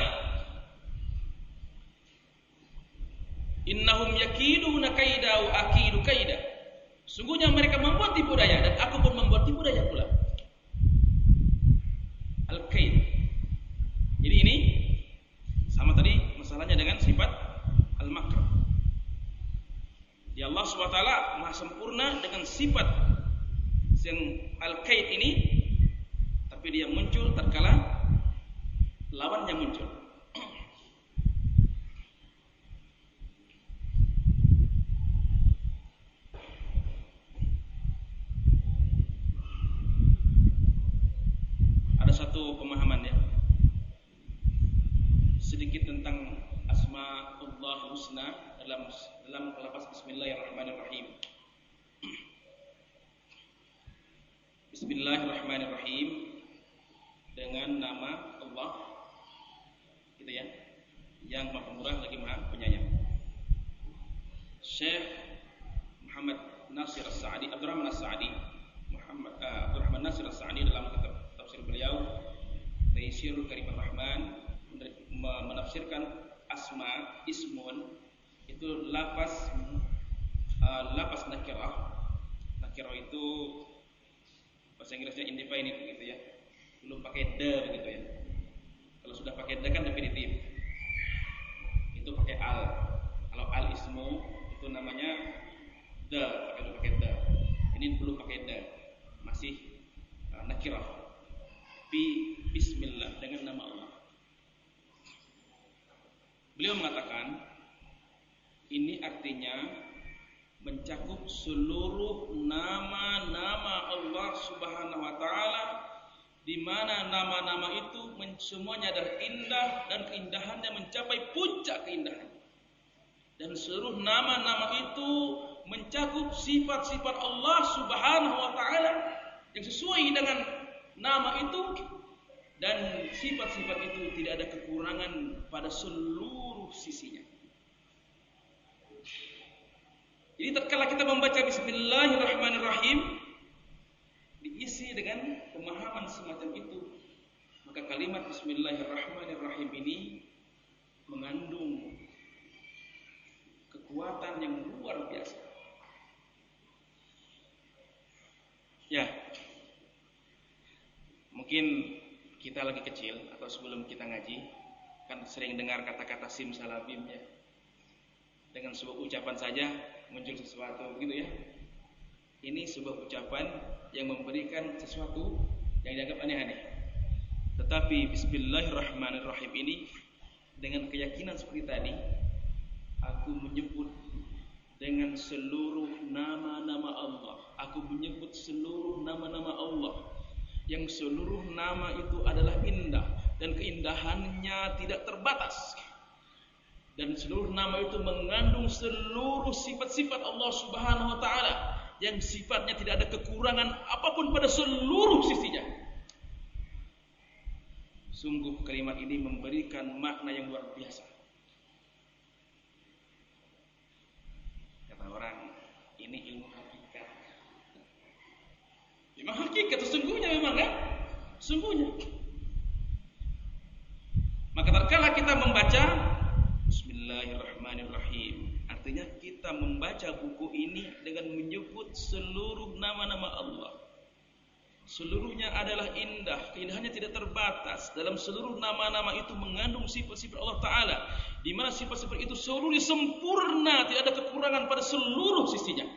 innahum yakiduna kaida wa akidu kaida. Sungguhnya mereka membuat tipu daya dan aku pun membuat tipu daya pula. Al-kaid. Jadi ini sama tadi masalahnya dengan sifat al-makr. Ya Allah SWT maha sempurna dengan sifat yang al-kaid ini, tapi dia muncul tatkala lawannya muncul. Ada satu pemahaman ya, sedikit tentang asma'ullah husna dalam lafaz bismillahirrahmanirrahim. Bismillahirrahmanirrahim, dengan nama Allah, gitu ya, yang maha pemurah lagi maha penyayang. Syekh Muhammad Nasir As-Sa'di, Abdurrahman As-Sa'di, Abdurrahman Nasir As-Sa'di dalam kitab tafsir beliau Taysirul Karim Ar-Rahman menafsirkan asma ismun itu lafaz nakirah. Nakirah itu bahasa Inggrisnya indefinite gitu ya, belum pakai the begitu ya. Kalau sudah pakai the kan definitif, itu pakai al. Kalau al ismu itu namanya the, pakai the. Ini belum pakai the, masih nakirah. Bismillah, dengan nama Allah. Beliau mengatakan ini artinya mencakup seluruh nama-nama Allah Subhanahu wa taala, di mana nama-nama itu semuanya adalah indah dan keindahannya mencapai puncak keindahan. Dan seluruh nama-nama itu mencakup sifat-sifat Allah Subhanahu wa taala yang sesuai dengan nama itu, dan sifat-sifat itu tidak ada kekurangan pada seluruh sisinya. Jadi tatkala kita membaca Bismillahirrahmanirrahim diisi dengan pemahaman semacam itu, maka kalimat Bismillahirrahmanirrahim ini mengandung kekuatan yang luar biasa. Ya, mungkin kita lagi kecil atau sebelum kita ngaji kan sering dengar kata-kata simsalabim ya. Dengan sebuah ucapan saja muncul sesuatu begitu ya. Ini sebuah ucapan yang memberikan sesuatu yang dianggap aneh-aneh. Tetapi Bismillahirrahmanirrahim ini dengan keyakinan seperti tadi, aku menyebut dengan seluruh nama-nama Allah. Aku menyebut seluruh nama-nama Allah, yang seluruh nama itu adalah indah dan keindahannya tidak terbatas. Dan seluruh nama itu mengandung seluruh sifat-sifat Allah Subhanahu wa taala yang sifatnya tidak ada kekurangan apapun pada seluruh sisinya. Sungguh kalimat ini memberikan makna yang luar biasa. Kata orang, ini ilmu hakikat. Memang hakikat sesungguhnya memang kan? Sesungguhnya. Maka tatkala kita membaca Bismillahirrahmanirrahim, artinya kita membaca buku ini dengan menyebut seluruh nama-nama Allah. Seluruhnya adalah indah, keindahannya tidak terbatas. Dalam seluruh nama-nama itu mengandung sifat-sifat Allah Ta'ala, di mana sifat-sifat itu seluruhnya sempurna, tidak ada kekurangan pada seluruh sisinya.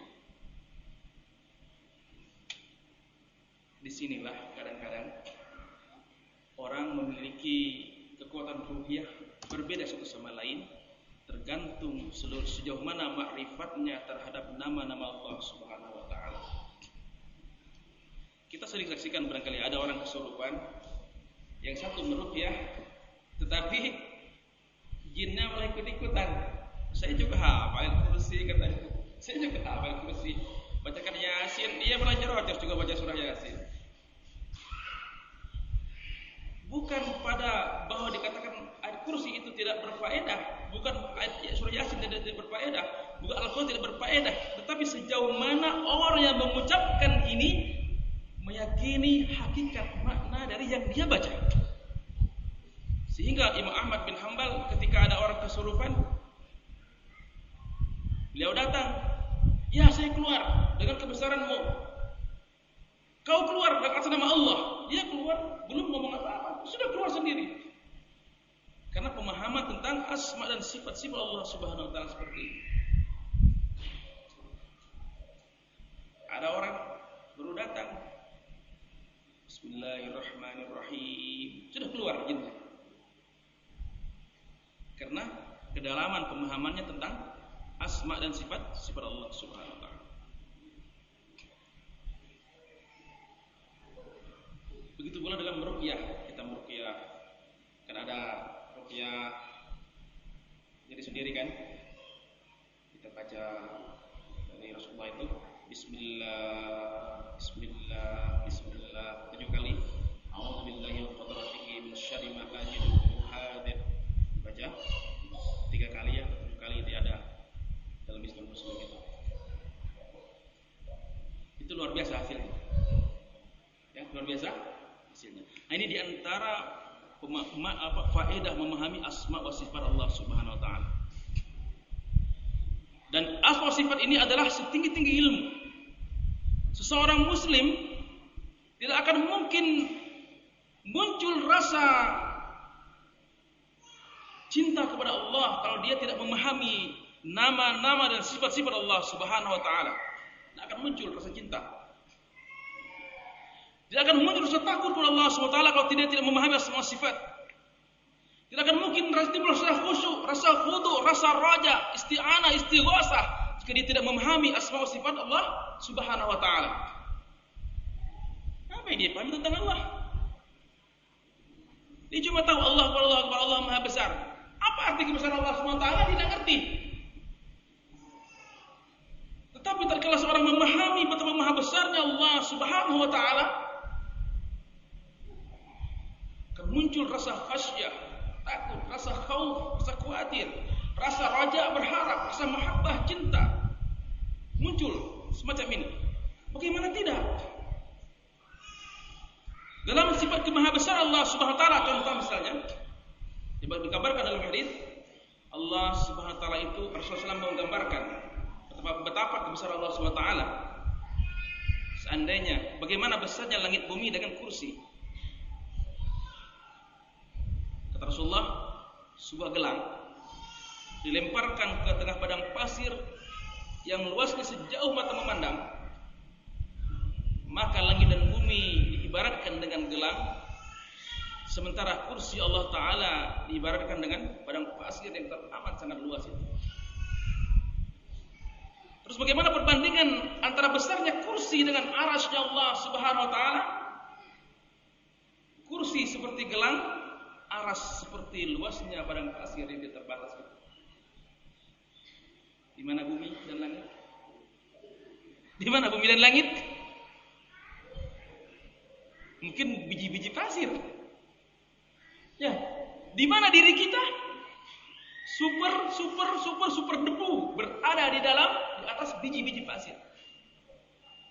Disinilah kadang-kadang orang memiliki kekuatan ruhiyah berbeda satu sama lain, tergantung sejauh mana makrifatnya terhadap nama-nama Allah Subhanahu wa Ta'ala. Kita sering saksikan barangkali ada orang kesurupan, yang satu meruqyah, tetapi jinnya malah ikut-ikutan. Saya juga hafal kursi katanya. Saya juga hafal kursi. Bacakan Yasin, dia belajar terus juga baca surah Yasin. Bukan pada bahwa dikatakan ayat kursi itu tidak berfaedah, bukan ayat surah Yasin tidak berfaedah, bukan Al-Quran tidak berfaedah, tetapi sejauh mana orang yang mengucapkan ini meyakini hakikat makna dari yang dia baca. Sehingga Imam Ahmad bin Hanbal ketika ada orang kesurupan, beliau datang, "Ya, saya keluar dengan kebesaranmu." "Kau keluar dengan atas nama Allah." Dia keluar, belum ngomong apa-apa, sudah keluar sendiri. Karena pemahaman tentang asma dan sifat-sifat Allah Subhanahu wa Ta'ala seperti ini. Ada orang baru datang, Bismillahirrahmanirrahim, sudah keluar jinnya. Karena kedalaman pemahamannya tentang asma dan sifat Allah Subhanahu wa Ta'ala. Begitu pula dalam meruqyah, kita meruqyah kan ada ruqyah jadi sendiri kan. Kita baca dari Rasulullah itu Bismillah, Bismillah, Bismillah 7 kali. A'udzubillahi min qudratihi min syarri ma ajidu hadir. Baca 3 kali ya, 7 kali itu ada dalam Islam Muslim itu. Itu luar biasa hasilnya. Ya, luar biasa hasilnya. Nah, ini diantara faedah memahami asma wa sifat Allah Subhanahu wa Ta'ala. Dan asma wa sifat ini adalah setinggi-tinggi ilmu. Seseorang muslim tidak akan mungkin muncul rasa cinta kepada Allah kalau dia tidak memahami nama-nama dan sifat-sifat Allah Subhanahu wa Ta'ala. Tidak akan muncul rasa cinta. Tidak akan muncul rasa takut kepada Allah Subhanahu wa Ta'ala kalau tidak memahami asma sifat. Tidak akan mungkin timbul rasa khusyuk, rasa khudu, rasa raja, isti'anah, istighosah jika dia tidak memahami asma sifat Allah Subhanahu wa Ta'ala. Apa yang dia pahami tentang Allah? Dia cuma tahu Allah Maha Besar. Apa arti kebesaran Allah Subhanahu wa Ta'ala? Tidak ngerti. Tetapi tatkala seorang memahami betapa maha besarnya Allah Subhanahu wa Ta'ala, akan muncul rasa khasyah, takut, rasa khauf, rasa khawatir, rasa raja, berharap, rasa mahabbah, cinta. Muncul semacam ini. Bagaimana tidak? Dalam sifat kemahabesar Allah Subhanahu wa Ta'ala, contoh misalnya dikabarkan dalam hadis, Allah Subhanahu wa Ta'ala itu Rasulullah SAW menggambarkan betapa kebesaran Allah Subhanahu wa Ta'ala. Seandainya bagaimana besarnya langit bumi dengan kursi. Kata Rasulullah, sebuah gelang dilemparkan ke tengah padang pasir yang luasnya sejauh mata memandang, maka langit dan bumi diibaratkan dengan gelang, sementara kursi Allah Ta'ala diibaratkan dengan padang pasir yang teramat sangat luas itu. Terus bagaimana perbandingan antara besarnya kursi dengan arasy-Nya Allah Subhanahu wa Ta'ala? Kursi seperti gelang, aras seperti luasnya padang pasir yang terbatas itu. Di mana bumi dan langit? Di mana bumi dan langit? Mungkin biji-biji pasir. Ya, di mana diri kita? Super debu berada di atas biji-biji pasir.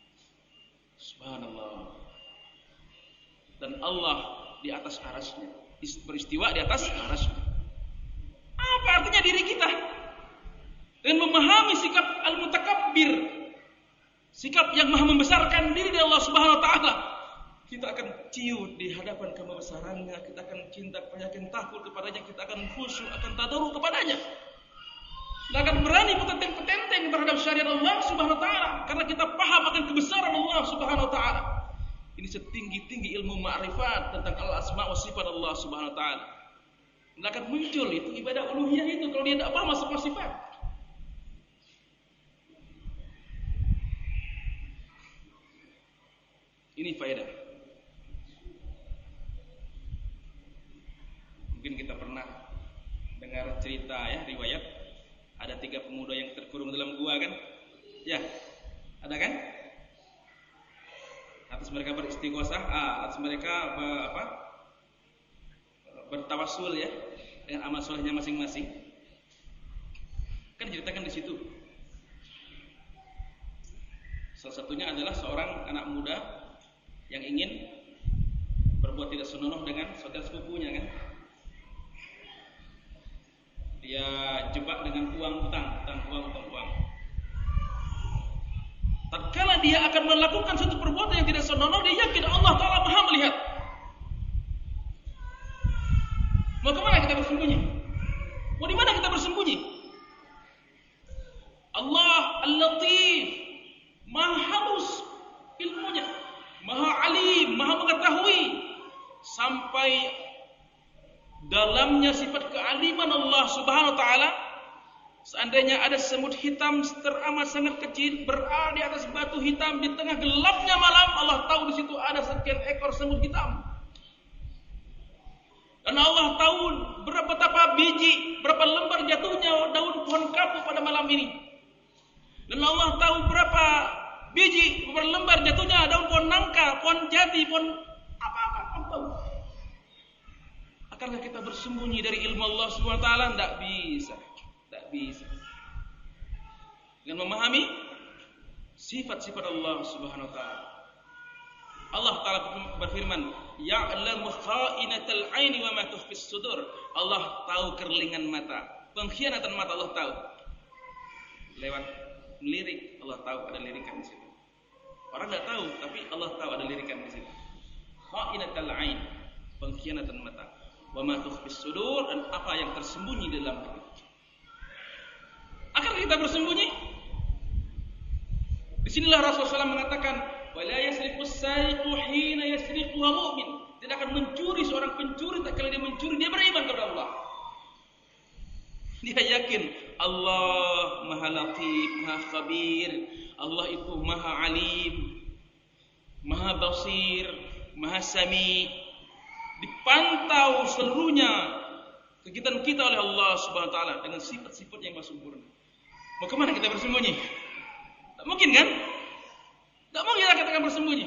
Subhanallah. Dan Allah di atas arasy-Nya. beristiwa di atas arsy. Apa artinya diri kita? Dan memahami sikap al-mutakabbir, sikap yang maha membesarkan diri dari Allah Subhanahu wa taala, kita akan ciut di hadapan kebesarannya, kita akan cinta, yakin takut kepadanya, kita akan khusyuk, akan tadarruk kepadanya. Kita akan berani petenteng-petenteng terhadap syariat Allah Subhanahu wa taala karena kita paham akan kebesaran Allah Subhanahu wa taala. Ini setinggi-tinggi ilmu ma'rifat tentang al-asma wa sifat Allah Subhanahu wa taala. Tidak akan muncul itu ibadah uluhiyah itu kalau dia tidak paham asma sifat. Ini faedah. Mungkin kita pernah dengar cerita ya, riwayat ada 3 pemuda yang terkurung dalam gua kan? Ya, ada kan? Atas mereka beristighosah, atas mereka bertawassul ya dengan amal solehnya masing-masing. Kan diceritakan di situ. Salah satunya adalah seorang anak muda yang ingin berbuat tidak senonoh dengan saudara sepupunya kan. Dia jebak dengan uang utang. Tatkala dia akan melakukan suatu perbuatan yang tidak senonoh, dia yakin Allah Ta'ala Maha melihat. Mau kemana kita bersembunyi? Mau di mana kita bersembunyi? Allah Al-Latif, Maha halus ilmunya, Maha alim, Maha mengetahui, sampai dalamnya sifat kealiman Allah Subhanahu wa taala. Seandainya ada semut hitam teramat sangat kecil berada di atas batu hitam di tengah gelapnya malam, Allah tahu di situ ada sekian ekor semut hitam. Dan Allah tahu betapa biji, berapa lembar jatuhnya daun pohon kapuk pada malam ini. Dan Allah tahu berapa biji, berapa lembar jatuhnya daun pohon nangka, pohon jati, pohon apa-apa. Allah tahu. Akankah kita bersembunyi dari ilmu Allah Subhanahu wa taala? Tidak bisa. Dengan memahami sifat-sifat Allah Subhanahu wa taala. Allah Ta'ala berfirman, ya'lamu kha'inatal 'aini wa ma tukhfis sudur. Allah tahu kerlingan mata, pengkhianatan mata Allah tahu. Lewat lirik Allah tahu ada lirikan di situ. Orang tidak tahu, tapi Allah tahu ada lirikan di situ. Kha'inatal 'ain, pengkhianatan mata, wa ma tukhfis sudur, dan apa yang tersembunyi di dalam hati. Akan kita bersembunyi? Disinilah Rasulullah SAW mengatakan, wala yasriqus sariqu hina yasriqu wa mu'min. Tidak akan mencuri seorang pencuri tak kala dia mencuri dia beriman kepada Allah. Dia yakin Allah Maha Latif, Maha Khabir, Allah itu Maha Alim, Maha Basir, Maha Sami. Dipantau seluruhnya kegiatan kita oleh Allah Subhanahu wa taala dengan sifat-sifat yang sempurna. Mau kemana kita bersembunyi? Tak mungkin kan? Tak mungkin kita akan bersembunyi.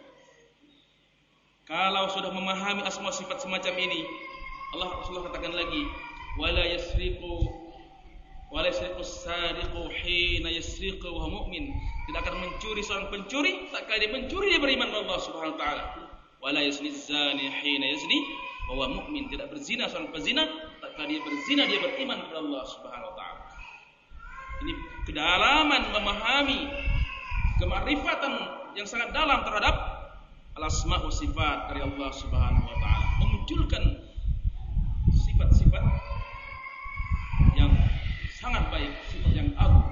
Kalau sudah memahami asma sifat semacam ini, Rasulullah katakan lagi, wala yasriqus sariqu hina yasriqu wa mu'min. Tidak akan mencuri seorang pencuri tak kala dia mencuri dia beriman kepada Allah Subhanahu wa taala. Wala yasniz zani hina yazni wa huwa mu'min. Tidak berzina seorang pezina tak kala dia berzina dia beriman kepada Allah Subhanahu wa taala. Ini kedalaman memahami kemarifatan yang sangat dalam terhadap al-asma wa sifat dari Allah Subhanahu wa taala, memunculkan sifat-sifat yang sangat baik, sifat yang agung.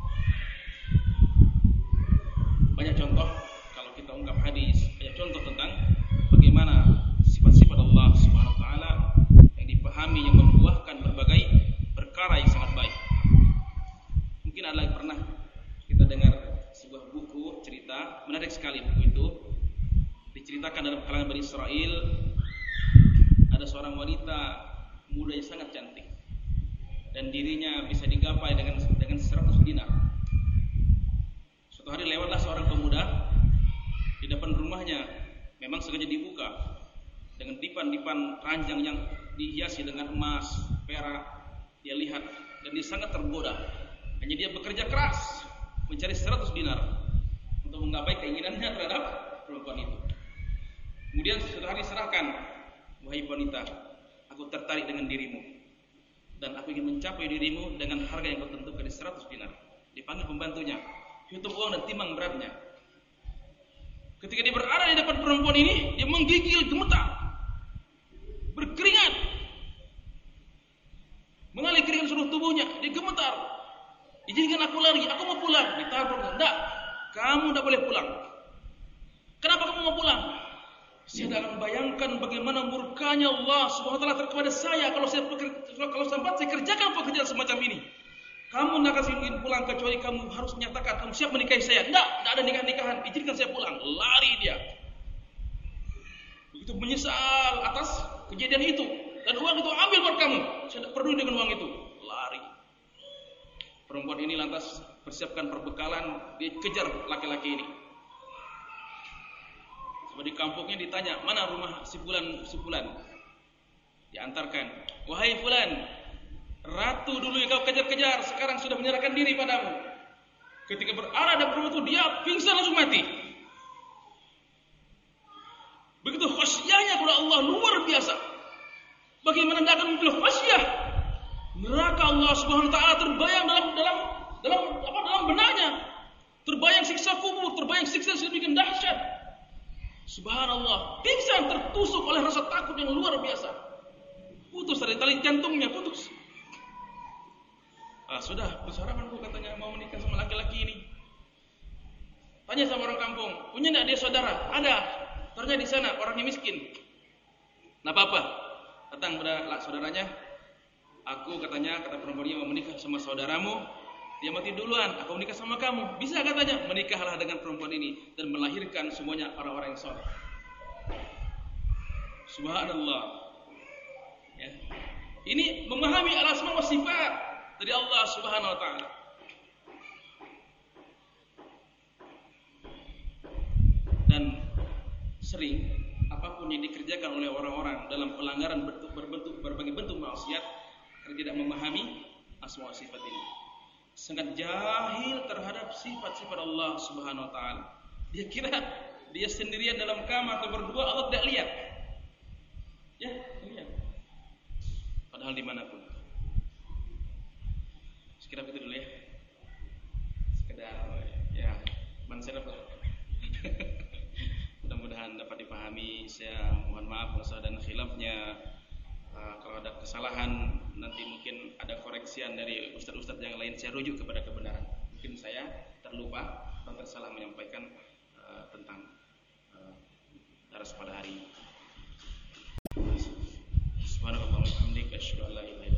Banyak contoh kalau kita ungkap hadis, banyak contoh tentang bagaimana sifat-sifat Allah Subhanahu wa taala yang dipahami, yang membuahkan berbagai perkara yang sangat baik. Mungkin ada lagi pernah kita dengar sebuah buku cerita, menarik sekali buku itu. Diceritakan dalam kalangan Bani Israel, ada seorang wanita muda yang sangat cantik dan dirinya bisa digapai dengan 100 dinar. Suatu hari lewatlah seorang pemuda di depan rumahnya, memang sengaja dibuka dengan dipan-dipan ranjang yang dihiasi dengan emas, perak. Dia lihat dan dia sangat tergoda. Hanya dia bekerja keras mencari 100 dinar untuk menggapai keinginannya terhadap perempuan itu. Kemudian suatu hari diserahkan, wahai wanita, Aku tertarik dengan dirimu dan aku ingin mencapai dirimu dengan harga yang kau tentukan di 100 dinar. Dipanggil pembantunya, hitung uang dan timbang beratnya. Ketika dia berada di depan perempuan ini, dia menggigil, gemetar, berkeringat, mengalir keringat seluruh tubuhnya. Dia gemetar. Izinkan aku lari, aku mau pulang. Ditahan perempuan, enggak, kamu tidak boleh pulang. Kenapa kamu mau pulang? Saya tidak akan bayangkan bagaimana murkanya Allah Subhanahu wa taala kepada saya kalau sempat saya kerjakan pekerjaan semacam ini. Kamu tidak akan ingin pulang kecuali kamu harus menyatakan kamu siap menikahi saya. Tidak ada nikah-nikahan. Izinkan saya pulang. Lari dia. Begitu menyesal atas kejadian itu. Dan uang itu ambil buat kamu. Saya tidak peduli dengan uang itu. Lari. Perempuan ini lantas persiapkan perbekalan. Dia kejar laki-laki ini. Di kampungnya ditanya, mana rumah si Fulan? Diantarkan. Wahai Fulan, ratu dulu yang kau kejar-kejar sekarang sudah menyerahkan diri padamu. Ketika berada di perempuan itu, dia pingsan langsung mati. Begitu khasyahnya kepada Allah luar biasa. Bagaimana tidak akan muncul khasyah? Neraka Allah Subhanahu wa taala terbayang dalam benaknya. Terbayang siksa kubur, terbayang siksa sedemikian dahsyat. Subhanallah, pingsan tertusuk oleh rasa takut yang luar biasa. Putus dari tali jantungnya, putus. Sudah, harapanku katanya mau menikah sama laki-laki ini. Tanya sama orang kampung, punya enggak dia saudara? Ada. Ternyata di sana orangnya miskin. Enggak apa-apa. Datang pada saudaranya. Aku katanya, kata perempuannya mau menikah sama saudaramu. Dia mati duluan, aku menikah sama kamu. Bisa katanya, menikahlah dengan perempuan ini dan melahirkan semuanya orang-orang yang soleh. Subhanallah. Ya. Ini memahami al-asma wa sifat dari Allah Subhanahu wa taala. Dan sering apapun yang dikerjakan oleh orang-orang dalam pelanggaran berbagai bentuk maksiat karena tidak memahami asma wa sifat ini. Sangat jahil terhadap sifat-sifat Allah Subhanahu wa taala. Dia kira dia sendirian dalam kamar atau berdua Allah tidak lihat. Ya, lihat. Padahal dimanapun. Sekira begitu dulu ya. Sekedar ya manserap lah. Mudah-mudahan dapat dipahami. Saya mohon maaf kalau ada khilafnya. Kalau ada kesalahan nanti mungkin ada koreksian dari ustaz-ustaz yang lain, saya rujuk kepada kebenaran. Mungkin saya terlupa atau tersalah menyampaikan tentang daras pada hari ini. Subhanallah wa bihamdihi asyhadu an la ilaha